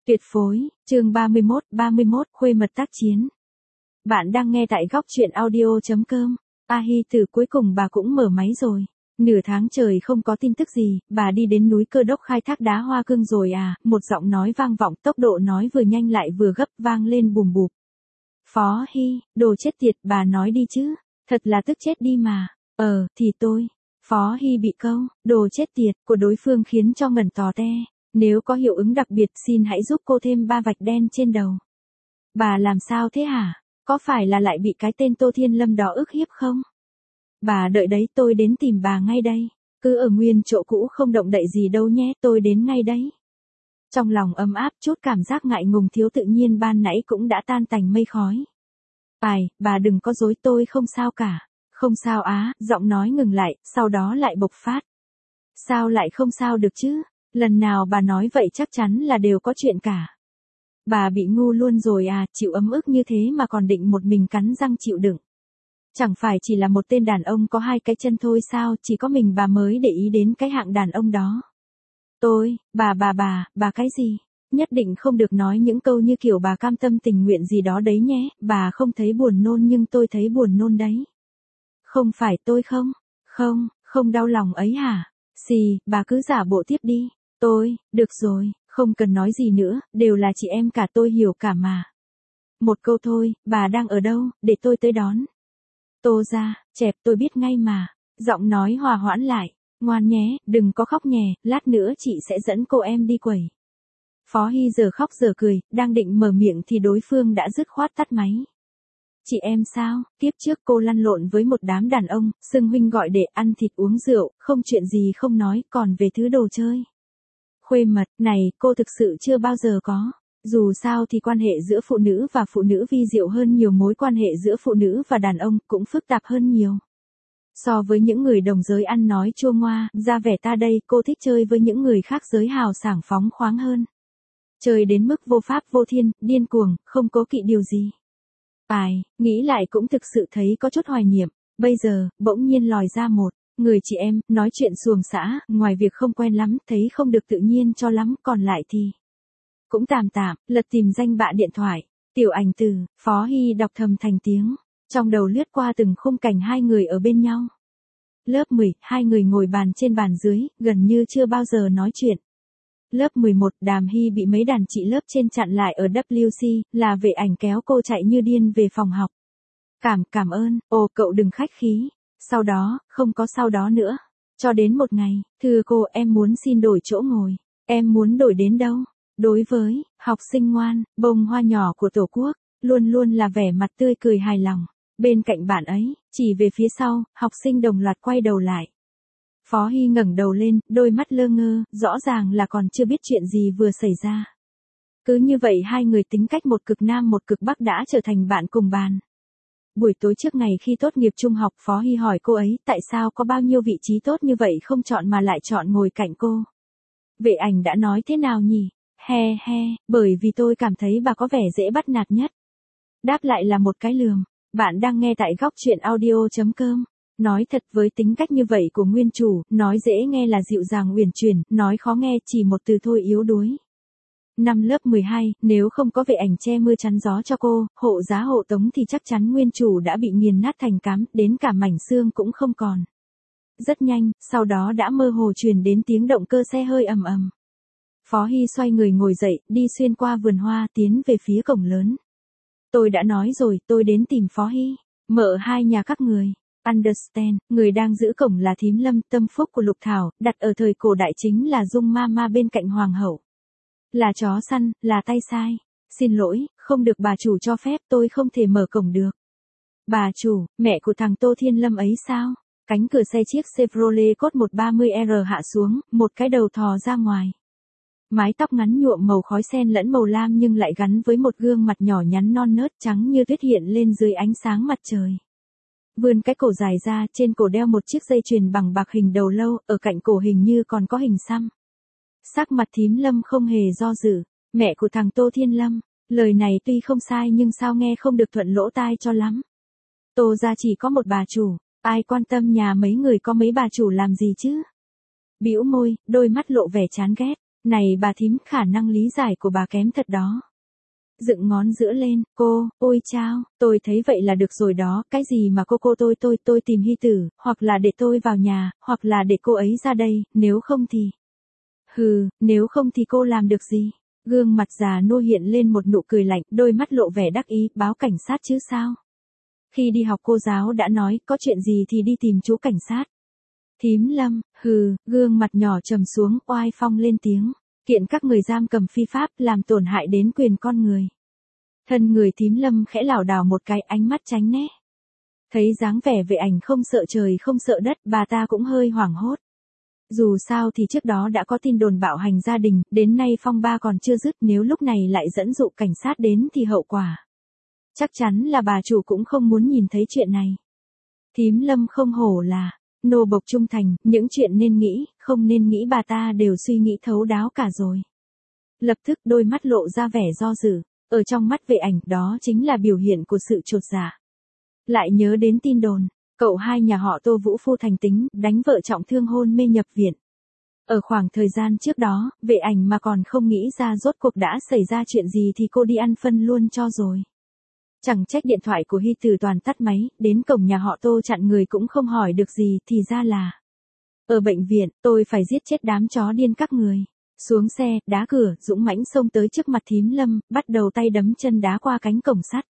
Tuyệt phối, chương 31, khuê mật tác chiến. Bạn đang nghe tại góc truyện audio.com. A Hi từ cuối cùng bà cũng mở máy rồi. Nửa tháng trời không có tin tức gì, bà đi đến núi Cơ Đốc khai thác đá hoa cương rồi à, một giọng nói vang vọng, tốc độ nói vừa nhanh lại vừa gấp, vang lên bùm bụp. Phó Hi, đồ chết tiệt, bà nói đi chứ, thật là tức chết đi mà. Thì tôi. Phó Hi bị câu, đồ chết tiệt của đối phương khiến cho ngẩn tò te. Nếu có hiệu ứng đặc biệt xin hãy giúp cô thêm 3 vạch đen trên đầu. Bà làm sao thế hả? Có phải là lại bị cái tên Tô Thiên Lâm đó ức hiếp không? Bà đợi đấy, tôi đến tìm bà ngay đây. Cứ ở nguyên chỗ cũ không động đậy gì đâu nhé, tôi đến ngay đấy. Trong lòng ấm áp, chút cảm giác ngại ngùng thiếu tự nhiên ban nãy cũng đã tan tành mây khói. Bà đừng có dối, tôi không sao cả. Không sao á, giọng nói ngừng lại, sau đó lại bộc phát. Sao lại không sao được chứ? Lần nào bà nói vậy chắc chắn là đều có chuyện cả. Bà bị ngu luôn rồi à, chịu ấm ức như thế mà còn định một mình cắn răng chịu đựng. Chẳng phải chỉ là một tên đàn ông có 2 cái chân thôi sao, chỉ có mình bà mới để ý đến cái hạng đàn ông đó. Bà cái gì? Nhất định không được nói những câu như kiểu bà cam tâm tình nguyện gì đó đấy nhé, bà không thấy buồn nôn nhưng tôi thấy buồn nôn đấy. Không phải tôi không đau lòng ấy hả? Bà cứ giả bộ tiếp đi. Được rồi, không cần nói gì nữa, đều là chị em cả, tôi hiểu cả mà. Một câu thôi, bà đang ở đâu, để tôi tới đón. Tô ra, chẹp, tôi biết ngay mà. Giọng nói hòa hoãn lại, ngoan nhé, đừng có khóc nhè, lát nữa chị sẽ dẫn cô em đi quẩy. Phó Hi giờ khóc giờ cười, đang định mở miệng thì đối phương đã dứt khoát tắt máy. Chị em sao, tiếp trước cô lăn lộn với một đám đàn ông, xưng huynh gọi để ăn thịt uống rượu, không chuyện gì không nói, còn về thứ đồ chơi. Khuê mật, này, cô thực sự chưa bao giờ có. Dù sao thì quan hệ giữa phụ nữ và phụ nữ vi diệu hơn nhiều, mối quan hệ giữa phụ nữ và đàn ông cũng phức tạp hơn nhiều. So với những người đồng giới ăn nói chua ngoa, ra vẻ ta đây, cô thích chơi với những người khác giới hào sảng phóng khoáng hơn. Chơi đến mức vô pháp vô thiên, điên cuồng, không cố kỵ điều gì. Nghĩ lại cũng thực sự thấy có chút hoài niệm, bây giờ, bỗng nhiên lòi ra một người chị em, nói chuyện xuồng xã, ngoài việc không quen lắm, thấy không được tự nhiên cho lắm, còn lại thì cũng tạm, lật tìm danh bạ điện thoại, tiểu ảnh từ, Phó Hi đọc thầm thành tiếng, trong đầu lướt qua từng khung cảnh 2 người ở bên nhau. Lớp 10, 2 người ngồi bàn trên bàn dưới, gần như chưa bao giờ nói chuyện. Lớp 11, Đàm Hi bị mấy đàn chị lớp trên chặn lại ở WC, là vệ ảnh kéo cô chạy như điên về phòng học. Cảm ơn, cậu đừng khách khí. Sau đó, không có sau đó nữa. Cho đến một ngày, thưa cô, em muốn xin đổi chỗ ngồi. Em muốn đổi đến đâu? Đối với học sinh ngoan, bông hoa nhỏ của Tổ quốc, luôn luôn là vẻ mặt tươi cười hài lòng. Bên cạnh bạn ấy, chỉ về phía sau, học sinh đồng loạt quay đầu lại. Phó Hi ngẩng đầu lên, đôi mắt lơ ngơ, rõ ràng là còn chưa biết chuyện gì vừa xảy ra. Cứ như vậy 2 người tính cách một cực nam một cực bắc đã trở thành bạn cùng bàn. Buổi tối trước ngày khi tốt nghiệp trung học, Phó Hi hỏi cô ấy tại sao có bao nhiêu vị trí tốt như vậy không chọn mà lại chọn ngồi cạnh cô. Vệ ảnh đã nói thế nào nhỉ? Bởi vì tôi cảm thấy bà có vẻ dễ bắt nạt nhất. Đáp lại là một cái lườm. Bạn đang nghe tại góc truyện audio.com. Nói thật, với tính cách như vậy của nguyên chủ, nói dễ nghe là dịu dàng uyển chuyển, nói khó nghe chỉ một từ thôi, yếu đuối. Năm lớp 12, nếu không có vệ ảnh che mưa chắn gió cho cô, hộ giá hộ tống thì chắc chắn nguyên chủ đã bị nghiền nát thành cám, đến cả mảnh xương cũng không còn. Rất nhanh, sau đó đã mơ hồ truyền đến tiếng động cơ xe hơi ầm ầm. Phó Hi xoay người ngồi dậy, đi xuyên qua vườn hoa, tiến về phía cổng lớn. Tôi đã nói rồi, tôi đến tìm Phó Hi. Mợ hai nhà các người. Understand, người đang giữ cổng là thím Lâm, tâm phúc của Lục Thảo, đặt ở thời cổ đại chính là Dung Ma bên cạnh hoàng hậu. Là chó săn, là tay sai. Xin lỗi, không được bà chủ cho phép, tôi không thể mở cổng được. Bà chủ, mẹ của thằng Tô Thiên Lâm ấy sao? Cánh cửa xe chiếc Chevrolet Code 130R hạ xuống, một cái đầu thò ra ngoài. Mái tóc ngắn nhuộm màu khói sen lẫn màu lam nhưng lại gắn với một gương mặt nhỏ nhắn non nớt trắng như tuyết hiện lên dưới ánh sáng mặt trời. Vươn cái cổ dài ra, trên cổ đeo một chiếc dây chuyền bằng bạc hình đầu lâu, ở cạnh cổ hình như còn có hình xăm. Sắc mặt thím Lâm không hề do dự. Mẹ của thằng Tô Thiên Lâm. Lời này tuy không sai nhưng sao nghe không được thuận lỗ tai cho lắm. Tô gia chỉ có một bà chủ, ai quan tâm nhà mấy người có mấy bà chủ làm gì chứ? Bĩu môi, đôi mắt lộ vẻ chán ghét. Này bà thím, khả năng lý giải của bà kém thật đó. Dựng ngón giữa lên, cô, ôi chao, tôi thấy vậy là được rồi đó, cái gì mà cô tôi tìm Hy Tử, hoặc là để tôi vào nhà, hoặc là để cô ấy ra đây, nếu không thì... Hừ, nếu không thì cô làm được gì? Gương mặt già nua hiện lên một nụ cười lạnh, đôi mắt lộ vẻ đắc ý, báo cảnh sát chứ sao? Khi đi học cô giáo đã nói, có chuyện gì thì đi tìm chú cảnh sát. Thím Lâm, hừ, gương mặt nhỏ trầm xuống, oai phong lên tiếng. Kiện các người giam cầm phi pháp, làm tổn hại đến quyền con người. Thân người thím Lâm khẽ lảo đảo một cái, ánh mắt tránh né. Thấy dáng vẻ vệ ảnh không sợ trời không sợ đất, bà ta cũng hơi hoảng hốt. Dù sao thì trước đó đã có tin đồn bạo hành gia đình, đến nay phong ba còn chưa dứt, nếu lúc này lại dẫn dụ cảnh sát đến thì hậu quả. Chắc chắn là bà chủ cũng không muốn nhìn thấy chuyện này. Thím Lâm không hổ là nô bộc trung thành, những chuyện nên nghĩ, không nên nghĩ bà ta đều suy nghĩ thấu đáo cả rồi. Lập tức đôi mắt lộ ra vẻ do dự, ở trong mắt vệ ảnh đó chính là biểu hiện của sự chột dạ. Lại nhớ đến tin đồn, cậu hai nhà họ Tô Vũ Phu thành tính, đánh vợ trọng thương hôn mê nhập viện. Ở khoảng thời gian trước đó, vệ ảnh mà còn không nghĩ ra rốt cuộc đã xảy ra chuyện gì thì cô đi ăn phân luôn cho rồi. Chẳng trách điện thoại của Hy Tử toàn tắt máy, đến cổng nhà họ Tô chặn người cũng không hỏi được gì, thì ra là ở bệnh viện, tôi phải giết chết đám chó điên các người. Xuống xe, đá cửa, dũng mãnh xông tới trước mặt thím Lâm, bắt đầu tay đấm chân đá qua cánh cổng sắt.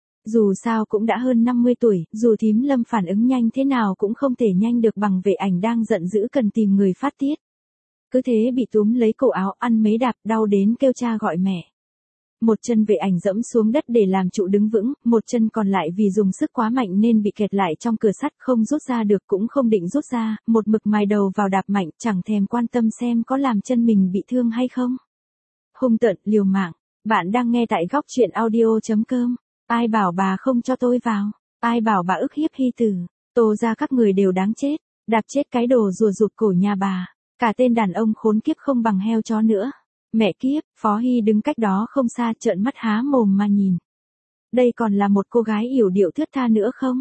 Dù sao cũng đã hơn 50 tuổi, dù thím Lâm phản ứng nhanh thế nào cũng không thể nhanh được bằng vệ ảnh đang giận dữ cần tìm người phát tiết. Cứ thế bị túm lấy cổ áo, ăn mấy đạp, đau đến kêu cha gọi mẹ. Một chân vệ ảnh dẫm xuống đất để làm trụ đứng vững, một chân còn lại vì dùng sức quá mạnh nên bị kẹt lại trong cửa sắt, không rút ra được cũng không định rút ra, một mực mài đầu vào đạp mạnh, chẳng thèm quan tâm xem có làm chân mình bị thương hay không. Hung tợn, liều mạng. Bạn đang nghe tại góc truyện audio.com. Ai bảo bà không cho tôi vào? Ai bảo bà ức hiếp Hy Tử? Tô ra các người đều đáng chết. Đạp chết cái đồ rùa rụt cổ nhà bà. Cả tên đàn ông khốn kiếp không bằng heo chó nữa. Mẹ kiếp, Phó Hy đứng cách đó không xa, trợn mắt há mồm mà nhìn. Đây còn là một cô gái yểu điệu thướt tha nữa không?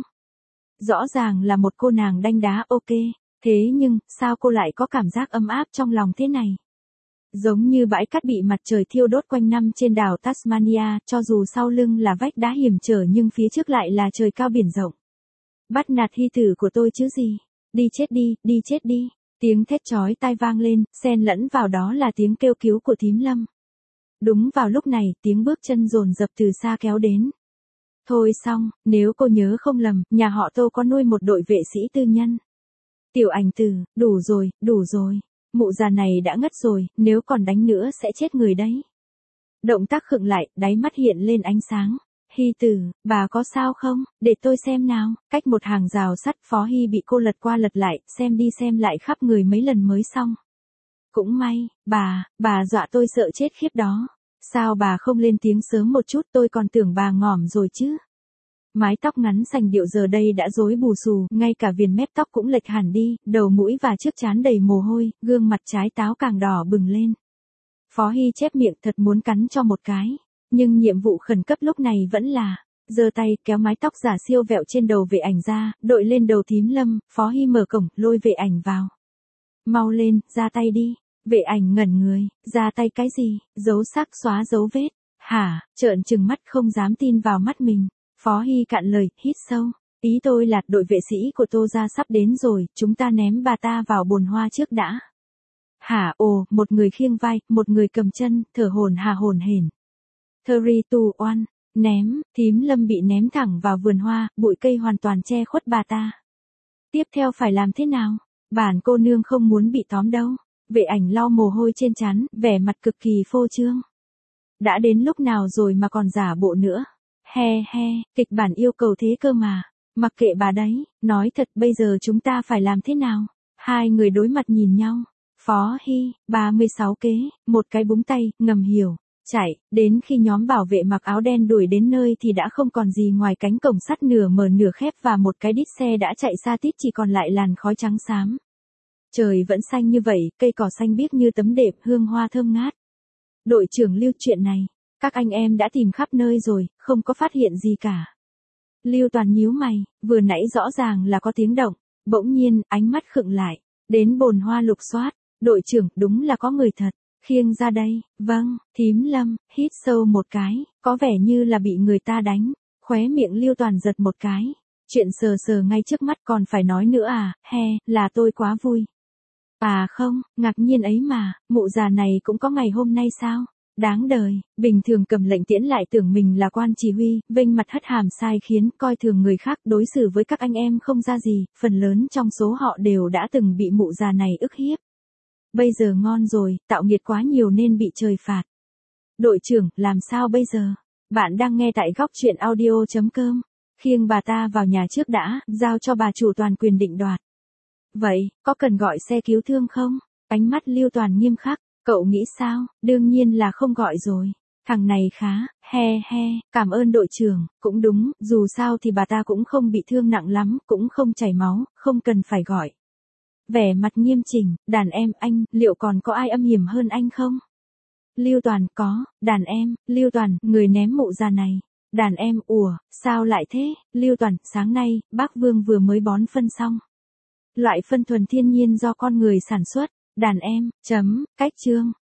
Rõ ràng là một cô nàng đanh đá, ok. Thế nhưng, sao cô lại có cảm giác ấm áp trong lòng thế này? Giống như bãi cát bị mặt trời thiêu đốt quanh năm trên đảo Tasmania, cho dù sau lưng là vách đá hiểm trở nhưng phía trước lại là trời cao biển rộng. Bắt nạt Hy Tử của tôi chứ gì? Đi chết đi, đi chết đi. Tiếng thét chói tai vang lên, xen lẫn vào đó là tiếng kêu cứu của thím Lâm. Đúng vào lúc này, tiếng bước chân dồn dập từ xa kéo đến. Thôi xong, nếu cô nhớ không lầm, nhà họ Tô có nuôi một đội vệ sĩ tư nhân. Tiểu Ảnh Tử, đủ rồi, đủ rồi. Mụ già này đã ngất rồi, nếu còn đánh nữa sẽ chết người đấy. Động tác khựng lại, đáy mắt hiện lên ánh sáng. Hy Tử, bà có sao không? Để tôi xem nào. Cách một hàng rào sắt, Phó Hy bị cô lật qua lật lại, xem đi xem lại khắp người mấy lần mới xong. Cũng may, bà dọa tôi sợ chết khiếp đó. Sao bà không lên tiếng sớm một chút, tôi còn tưởng bà ngỏm rồi chứ. Mái tóc ngắn sành điệu giờ đây đã rối bù xù, ngay cả viền mép tóc cũng lệch hẳn đi, đầu mũi và trước trán đầy mồ hôi, gương mặt trái táo càng đỏ bừng lên. Phó Hy chép miệng thật muốn cắn cho một cái. Nhưng nhiệm vụ khẩn cấp lúc này vẫn là giơ tay kéo mái tóc giả siêu vẹo trên đầu vệ ảnh ra, đội lên đầu thím Lâm. Phó Hy mở cổng, lôi vệ ảnh vào. Mau lên, ra tay đi. Vệ ảnh ngẩn người, ra tay cái gì? Giấu xác, xóa dấu vết. Hả? Trợn trừng mắt không dám tin vào mắt mình. Phó Hy cạn lời, hít sâu. Ý tôi là đội vệ sĩ của Tô gia sắp đến rồi, chúng ta ném bà ta vào bồn hoa trước đã. Hả? Ồ, một người khiêng vai, một người cầm chân, thở hổn hển. 3, 2, 1, ném, thím Lâm bị ném thẳng vào vườn hoa, bụi cây hoàn toàn che khuất bà ta. Tiếp theo phải làm thế nào? Bản cô nương không muốn bị tóm đâu. Vệ ảnh lau mồ hôi trên trán, vẻ mặt cực kỳ phô trương. Đã đến lúc nào rồi mà còn giả bộ nữa? He, kịch bản yêu cầu thế cơ mà. Mặc kệ bà đấy, nói thật bây giờ chúng ta phải làm thế nào? Hai người đối mặt nhìn nhau. Phó Hy, 36 kế, một cái búng tay, ngầm hiểu. Chạy, đến khi nhóm bảo vệ mặc áo đen đuổi đến nơi thì đã không còn gì ngoài cánh cổng sắt nửa mở nửa khép và một cái đít xe đã chạy xa tít, chỉ còn lại làn khói trắng xám. Trời vẫn xanh như vậy, cây cỏ xanh biếc như tấm đệm, hương hoa thơm ngát. Đội trưởng Lưu, chuyện này, các anh em đã tìm khắp nơi rồi, không có phát hiện gì cả. Lưu Toàn nhíu mày, vừa nãy rõ ràng là có tiếng động, bỗng nhiên, ánh mắt khựng lại, đến bồn hoa lục soát, đội trưởng, đúng là có người thật. Khiêng ra đây, vâng, thím Lâm, hít sâu một cái, có vẻ như là bị người ta đánh, khóe miệng Lưu Toàn giật một cái. Chuyện sờ sờ ngay trước mắt còn phải nói nữa à, là tôi quá vui. À không, ngạc nhiên ấy mà, mụ già này cũng có ngày hôm nay sao? Đáng đời, bình thường cầm lệnh tiễn lại tưởng mình là quan chỉ huy, vênh mặt hất hàm sai khiến, coi thường người khác, đối xử với các anh em không ra gì, phần lớn trong số họ đều đã từng bị mụ già này ức hiếp. Bây giờ ngon rồi, tạo nghiệt quá nhiều nên bị trời phạt. Đội trưởng, làm sao bây giờ? Bạn đang nghe tại góc truyện audio.com. Khiêng bà ta vào nhà trước đã, giao cho bà chủ toàn quyền định đoạt. Vậy, có cần gọi xe cứu thương không? Ánh mắt Lưu Toàn nghiêm khắc, cậu nghĩ sao? Đương nhiên là không gọi rồi. Thằng này khá, cảm ơn đội trưởng, cũng đúng, dù sao thì bà ta cũng không bị thương nặng lắm, cũng không chảy máu, không cần phải gọi. Vẻ mặt nghiêm chỉnh, đàn em anh, liệu còn có ai âm hiểm hơn anh không? Lưu Toàn, có, đàn em, Lưu Toàn, người ném mụ già này. Đàn em, sao lại thế? Lưu Toàn, sáng nay, bác Vương vừa mới bón phân xong. Loại phân thuần thiên nhiên do con người sản xuất. Đàn em, cách chương.